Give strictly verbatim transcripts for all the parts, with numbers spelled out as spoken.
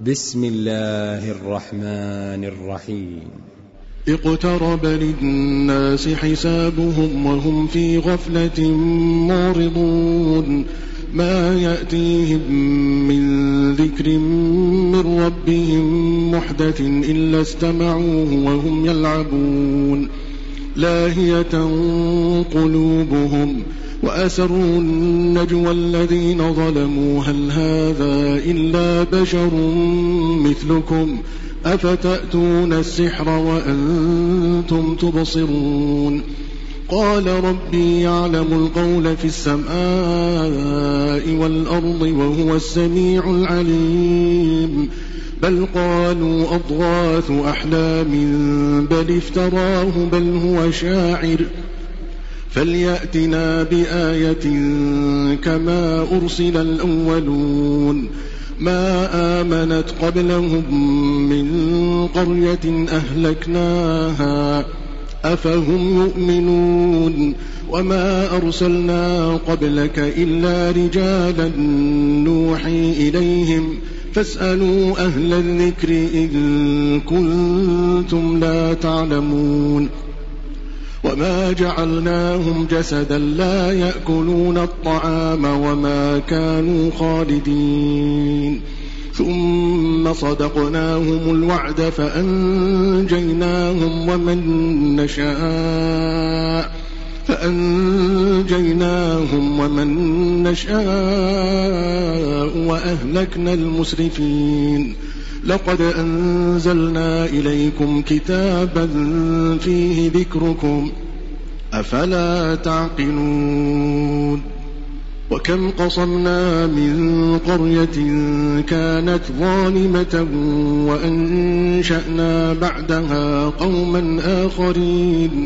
بسم الله الرحمن الرحيم. اقترب للناس حسابهم وهم في غفلة معرضون ما يأتيهم من ذكر من ربهم محدث إلا استمعوه وهم يلعبون لاهية قلوبهم وأسروا النجوى الذين ظلموا هل هذا إلا بشر مثلكم أفتأتون السحر وأنتم تبصرون قال ربي يعلم القول في السماء والأرض وهو السميع العليم بل قالوا أضغاث أحلام بل افتراه بل هو شاعر فليأتنا بآية كما أرسل الأولون ما آمنت قبلهم من قرية أهلكناها أفهم يؤمنون وما أرسلنا قبلك إلا رجالا نوحي إليهم فاسألوا أهل الذكر إن كنتم لا تعلمون وما جعلناهم جسدا لا يأكلون الطعام وما كانوا خالدين ثم صدقناهم الوعد فأنجيناهم ومن نشاء فأنجيناهم ومن نشاء وأهلكنا المسرفين لقد أنزلنا إليكم كتابا فيه ذكركم أفلا تعقلون وكم قصمنا من قرية كانت ظالمة وأنشأنا بعدها قوما آخرين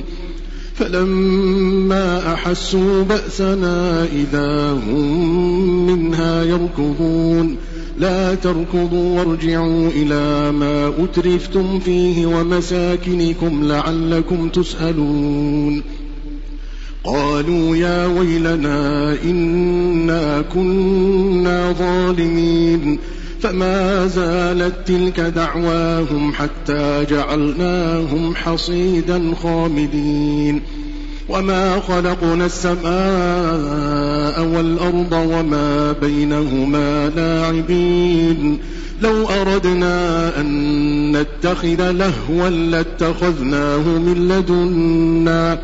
فلما أحسوا بأسنا إذا هم منها يركضون لا تركضوا وارجعوا إلى ما أترفتم فيه ومساكنكم لعلكم تسألون قالوا يا ويلنا إنا كنا ظالمين فما زالت تلك دعواهم حتى جعلناهم حصيدا خامدين وما خلقنا السماء والأرض وما بينهما لاعبين لو أردنا أن نتخذ لهوا لاتخذناه من لدنا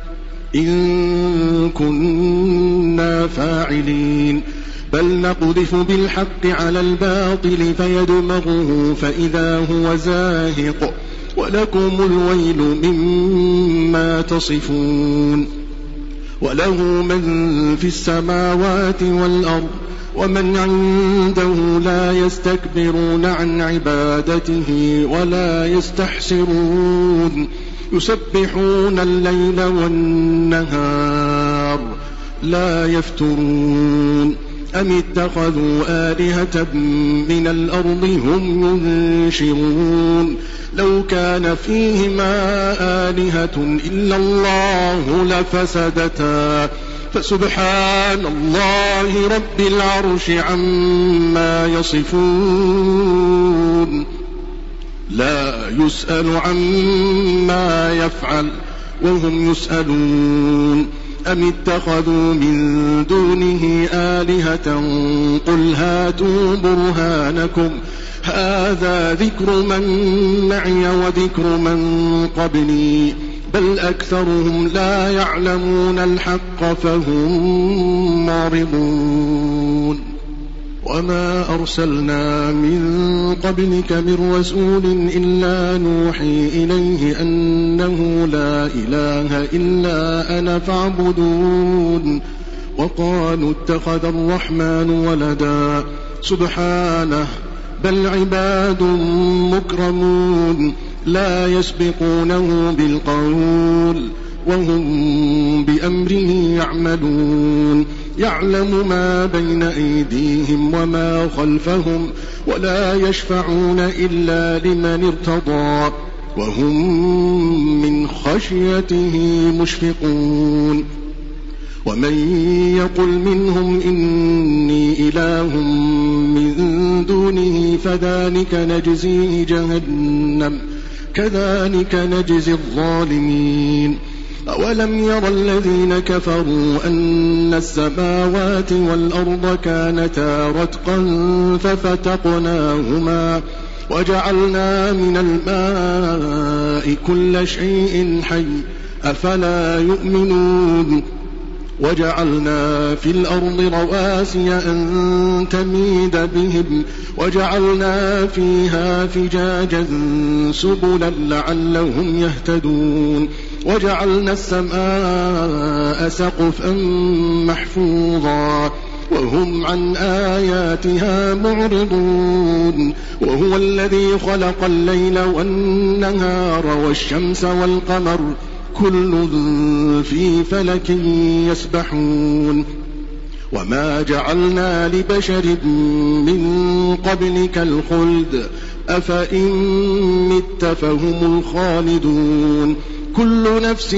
إن كنا فاعلين بل نقذف بالحق على الباطل فيدمغه فإذا هو زاهق ولكم الويل مما تصفون وله من في السماوات والأرض ومن عنده لا يستكبرون عن عبادته ولا يستحسرون يسبحون الليل والنهار لا يفترون أم اتخذوا آلهة من الأرض هم ينشرون لو كان فيهما آلهة إلا الله لفسدتا فسبحان الله رب العرش عما يصفون لا يسأل عما يفعل وهم يسألون أم اتخذوا من دونه آلهة قل هاتوا برهانكم هذا ذكر من معي وذكر من قبلي بل أكثرهم لا يعلمون الحق فهم معرضون وما أرسلنا من قبلك من رسول إلا نوحي إليه أنه لا إله إلا أنا فاعبدون وقالوا اتخذ الرحمن ولدا سبحانه بل عباد مكرمون لا يسبقونه بالقول وهم بأمره يعملون يعلم ما بين أيديهم وما خلفهم ولا يشفعون إلا لمن ارتضى وهم من خشيته مشفقون ومن يقل منهم إني إله من دونه فذلك نجزيه جهنم كذلك نجزي الظالمين. أولم ير الذين كفروا أن السماوات والأرض كانتا رتقا ففتقناهما وجعلنا من الماء كل شيء حي أفلا يؤمنون. وجعلنا في الأرض رواسي أن تميد بهم وجعلنا فيها فجاجا سبلا لعلهم يهتدون. وجعلنا السماء سقفا محفوظا وهم عن آياتها معرضون. وهو الذي خلق الليل والنهار والشمس والقمر كل في فلك يسبحون. وما جعلنا لبشر من قبلك الخلد أفإن مت فهم الخالدون. كل نفس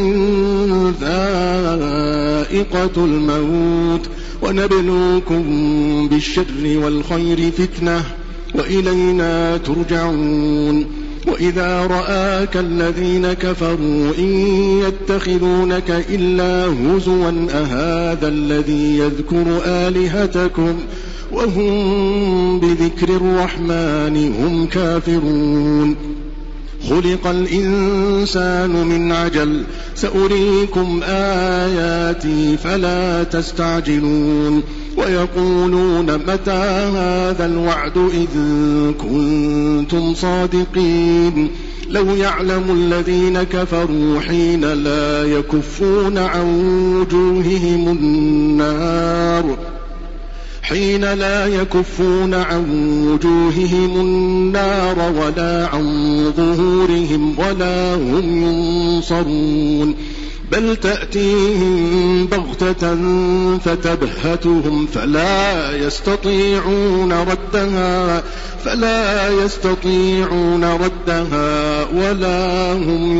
ذائقة الموت ونبلوكم بالشر والخير فتنة وإلينا ترجعون. وإذا رآك الذين كفروا إن يتخذونك إلا هزوا أهذا الذي يذكر آلهتكم وهم بذكر الرحمن هم كافرون. خلق الإنسان من عجل سأريكم آياتي فلا تستعجلون. ويقولون متى هذا الوعد إذ كنتم صادقين. لو يعلم الذين كفروا حين لا يكفون عن وجوههم النار حين لا يكفون عن وجوههم النار ولا عن ظهورهم ولا هم ينصرون. بل تأتيهم بغتة فتبهتهم فلا يستطيعون ردها فلا يستطيعون ردها ولا هم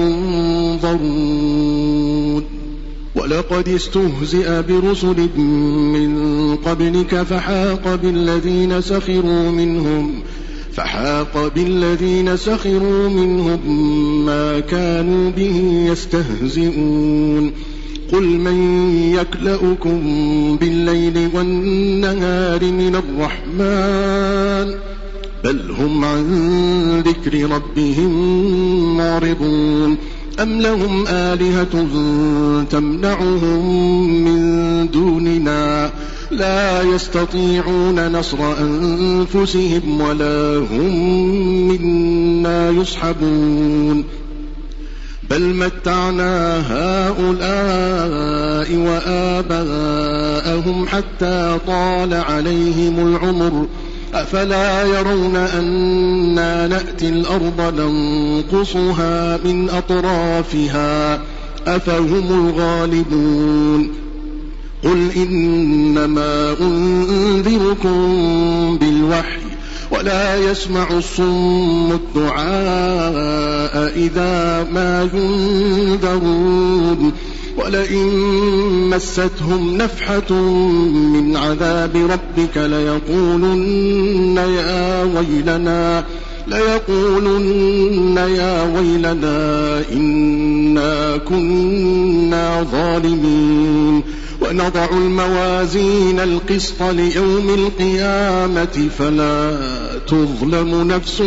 ينظرون. ولقد استهزئ برسل من قبلك فحاق بالذين سخروا منهم فحاق بالذين سخروا منهم ما كانوا به يستهزئون. قل من يكلؤكم بالليل والنهار من الرحمن بل هم عن ذكر ربهم معرضون. أم لهم آلهة تمنعهم من دوننا لا يستطيعون نصر أنفسهم ولا هم منا يصحبون. بل متعنا هؤلاء وآباءهم حتى طال عليهم العمر أفلا يرون أنا نأتي الأرض ننقصها من أطرافها أفهم الغالبون. قل إنما أنذركم بالوحي ولا يسمع الصم الدعاء إذا ما ينذرون. ولئن مستهم نفحة من عذاب ربك ليقولن يا ويلنا ليقولن يا ويلنا إنا كنا ظالمين. ونضع الموازين القسط ليوم القيامة فلا تظلم نفس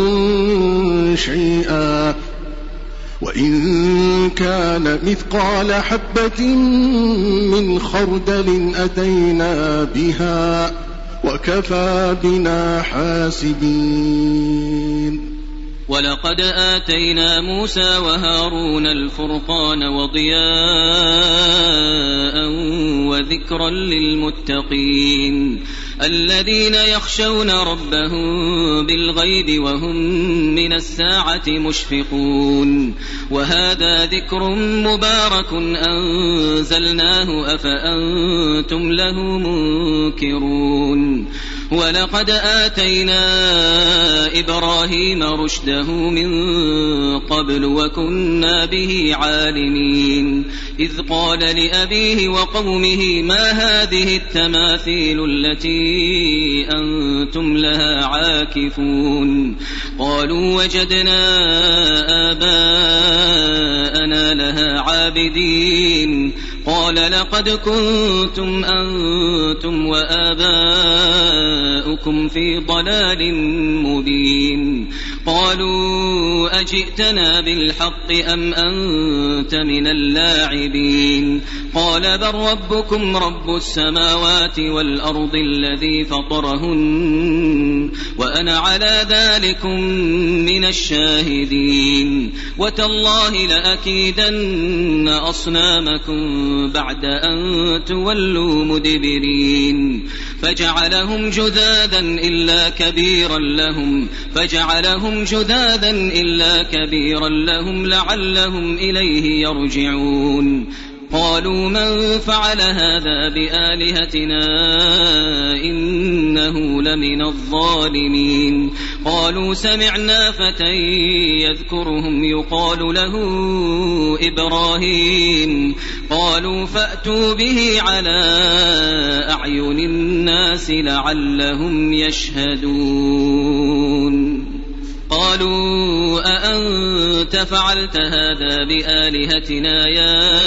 شيئا وإن كان مثقال حبة من خردل أتينا بها وكفى بنا حاسبين. ولقد آتينا موسى وهارون الفرقان وضياء وذكرا للمتقين. الذين يخشون ربهم بالغيب وهم من الساعة مشفقون وهذا ذكر مبارك أنزلناه أفأنتم له منكرون ولقد آتينا إبراهيم رشده من قبل وكنا به عالمين إذ قال لأبيه وقومه ما هذه التماثيل التي أنتم لها عاكفون قالوا وجدنا آباءنا لها عابدين قال لقد كنتم أنتم وآباؤكم في ضلال مبين قالوا أجئتنا بالحق أم أنت من اللاعبين قال بل ربكم رب السماوات والأرض الذي فطرهن وأنا على ذلكم من الشاهدين وتالله لأكيدن أصنامكم بعد أن تولوا مدبرين فجعلهم جذاذا إلا كبيرا لهم فجعلهم جذاذا إلا كبيرا لهم لعلهم إليه يرجعون قالوا من فعل هذا بآلهتنا إنه لمن الظالمين قالوا سمعنا فتى يذكرهم يقال له إبراهيم قالوا فأتوا به على أعين الناس لعلهم يشهدون قالوا أأنت فعلت هذا بآلهتنا يا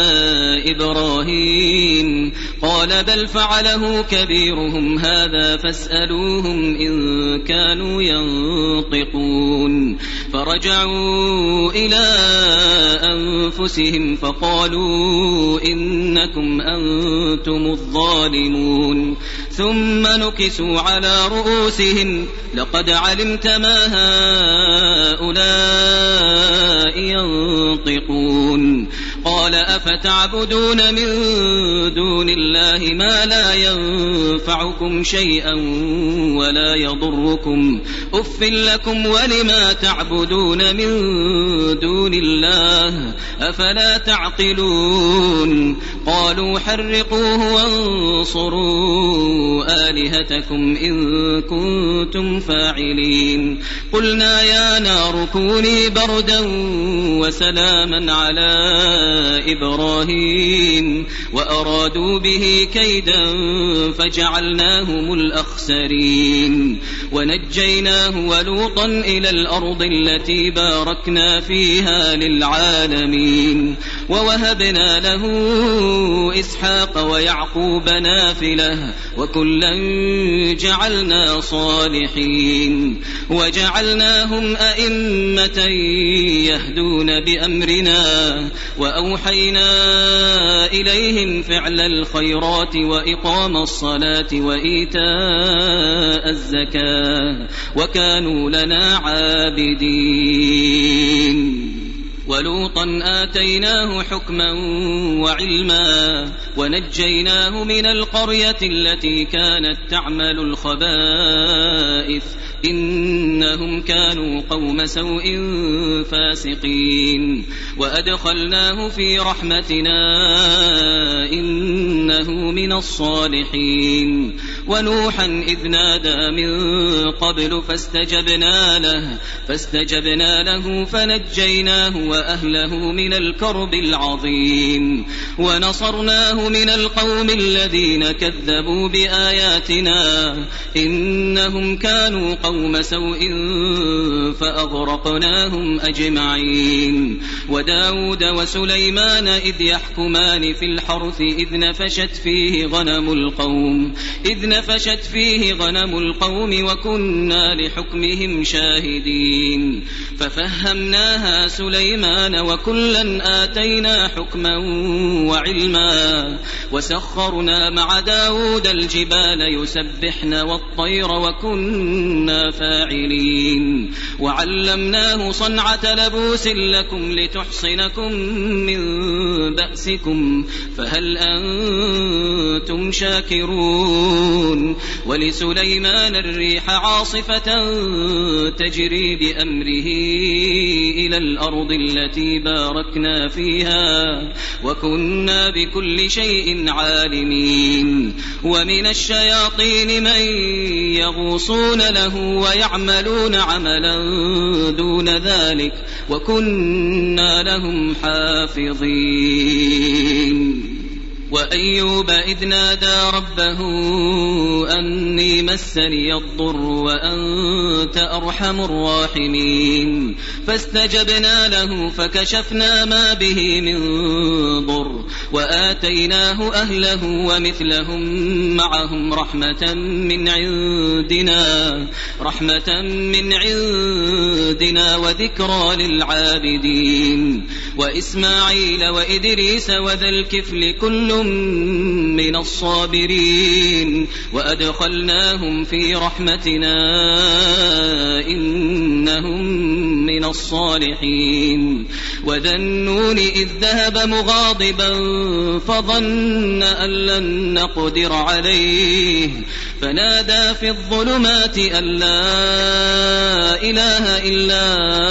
إبراهيم قال بل فعله كبيرهم هذا فاسألوهم إن كانوا ينطقون فرجعوا إلى أنفسهم فقالوا إنكم أنتم الظالمون ثم نكسوا على رؤوسهم لقد علمت ما هؤلاء ينطقون قال أفتعبدون من دون الله ما لا ينفعكم شيئا ولا يضركم أف لكم ولما تعبدون من دون الله أفلا تعقلون قالوا حرقوه وانصروا آلهتكم إن كنتم فاعلين قلنا يا نار كوني بردا وسلاما على إبراهيم وأرادوا به كيدا فجعلناهم الأخسرين ونجيناه ولوطا إلى الأرض التي باركنا فيها للعالمين ووهبنا له إسحاق ويعقوب نافلة وكلا جعلنا صالحين وجعلناهم أئمة يهدون بأمرنا وأوحينا إليهم فعل الخيرات وإقام الصلاة وإيتاء الزكاة وكانوا لنا عابدين ولوطا آتيناه حكما وعلما ونجيناه من القرية التي كانت تعمل الخبائث إنهم كانوا قوم سوء فاسقين وأدخلناه في رحمتنا إنه من الصالحين ونوحا إذ نادى من قبل فاستجبنا له فاستجبنا له فنجيناه وأهله من الكرب العظيم ونصرناه من القوم الذين كذبوا بآياتنا إنهم كانوا قوم سوء فأغرقناهم أجمعين وداود وسليمان إذ يحكمان في الحرث إذ نفشت فيه غنم القوم إذ نفشت فيه غنم القوم وكنا لحكمهم شاهدين ففهمناها سليمان وكلا آتينا حكما وعلما وسخرنا مع داود الجبال يسبحن والطير وكنا فاعلين وعلمناه صنعة لبوس لكم لتحصنكم من بأسكم فهل أنتم شاكرون ولسليمان الريح عاصفة تجري بأمره إلى الأرض التي باركنا فيها وكنا بكل شيء عالمين ومن الشياطين من يغوصون له ويعملون عملا دون ذلك وكنا لهم حافظين وأيوب إذ نادى ربه أني مسني الضر وأنت أرحم الراحمين فاستجبنا له فكشفنا ما به من ضر وآتيناه أهله ومثلهم معهم رحمة من عندنا رحمة من عندنا وذكرى للعابدين وإسماعيل وإدريس وذا الكفل كل من الصابرين وأدخلناهم في رحمتنا إنهم من الصالحين وذا النون إذ ذهب مغاضبا فظن أن لن نقدر عليه فنادى في الظلمات أن لا إله إلا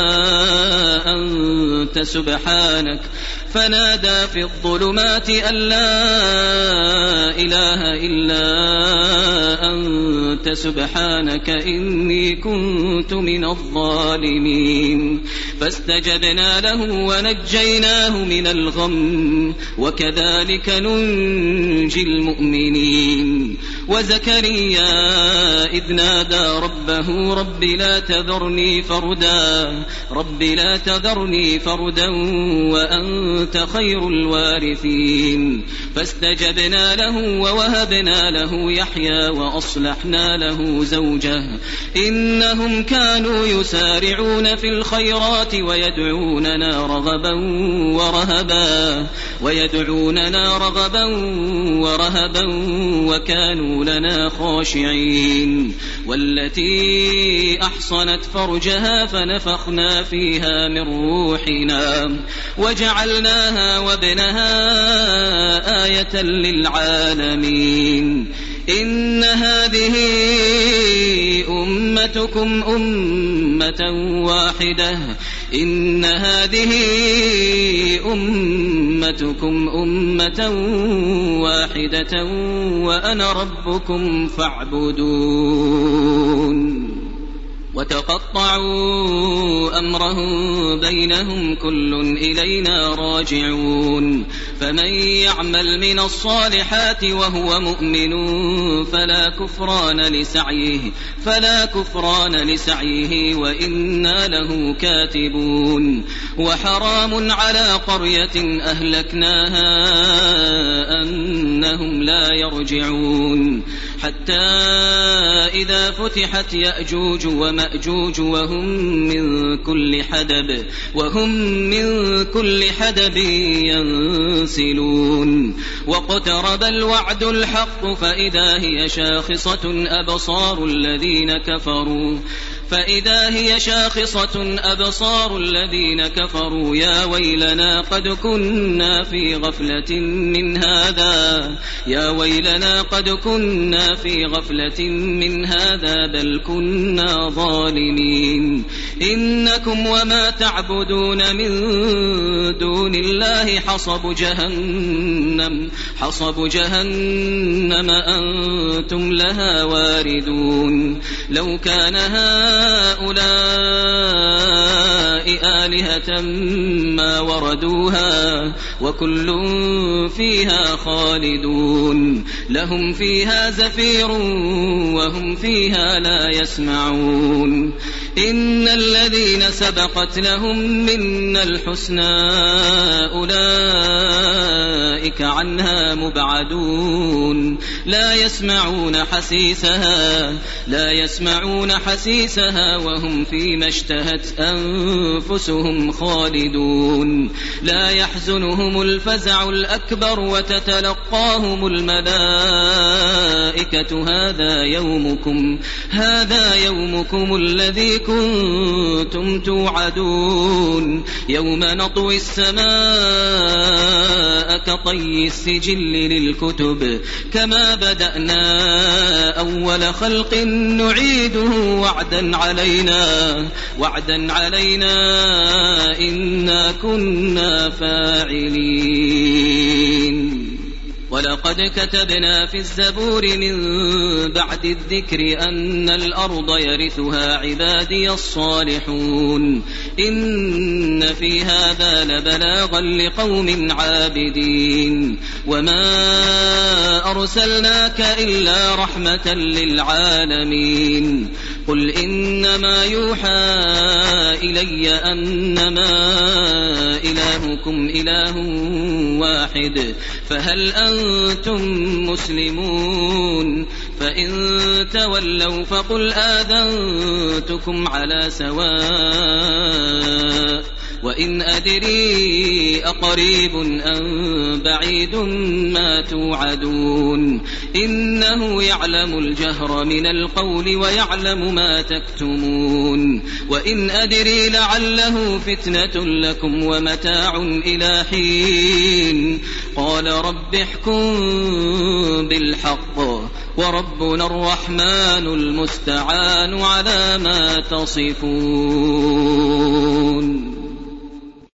أنت سبحانك فنادى في الظلمات أن لا إله إلا أنت سبحانك إني كنت من الظالمين فاستجبنا له ونجيناه من الغم وكذلك ننجي المؤمنين وزكريا إذ نادى ربه رب لا تذرني فردا رب لا تذرني فردا وأنت خير الوارثين فاستجبنا له ووهبنا له يحيى وأصلحنا له زوجه إنهم كانوا يسارعون في الخيرات ويدعوننا رغبا ورهبا ويدعوننا رغبا ورهبا وكانوا لنا خاشعين والتي أحصنت فرجها فنفخنا فيها من روحنا وجعلناها وابنها آية للعالمين إن هذه أمتكم أمة واحدة إن هذه أمتكم أمة واحدة وأنا ربكم فاعبدون وتقطعوا أمرهم بينهم كل إلينا راجعون فمن يعمل من الصالحات وهو مؤمن فلا كفران لسعيه فلا كفران لسعيه وإنا له كاتبون وحرام على قرية أهلكناها أنهم لا يرجعون حتى إذا فتحت يأجوج ومأجوج وهم من كل حدب وهم من كل حدب ينسلون واقترب الوعد الحق فإذا هي شاخصة أبصار الذين كفروا فإذا هي شاخصة أبصار الذين كفروا يا ويلنا قد كنا في غفلة من هذا يا ويلنا قد كنا في غفلة من هذا بل كنا ظالمين إنكم وما تعبدون من دون الله حصب جهنم حصب جهنم أنتم لها واردون لو كان هؤلاء آلهة ما وردوها وكل فيها خالدون لهم فيها زفير وهم فيها لا يسمعون إن الذين سبقت لهم منا الحسنى أولئك أولئك عنها مبعدون لا يسمعون حسيسها لا يسمعون حسيسها وهم فيما اشتهت أنفسهم خالدون لا يحزنهم الفزع الأكبر وتتلقاهم الملائكة هذا يومكم هذا يومكم الذي كنتم توعدون يوم نطوي السماء كطي السجل للكتب كما بدأنا أول خلق نعيده وعدا علينا وعدا علينا إنا كنا فاعلين ولقد كتبنا في الزبور من بعد الذكر أن الأرض يرثها عبادي الصالحون إن في هذا لبلاغا لقوم عابدين وما أرسلناك إلا رحمة للعالمين قل إنما يوحى إلي أنما إلهكم إله واحد فهل أنتم مسلمون فإن تولوا فقل آذنتكم على سواء وإن أدري أقريب أم بعيد ما توعدون إنه يعلم الجهر من القول ويعلم ما تكتمون وإن أدري لعله فتنة لكم ومتاع إلى حين قال رب احكم بالحق وربنا الرحمن المستعان على ما تصفون.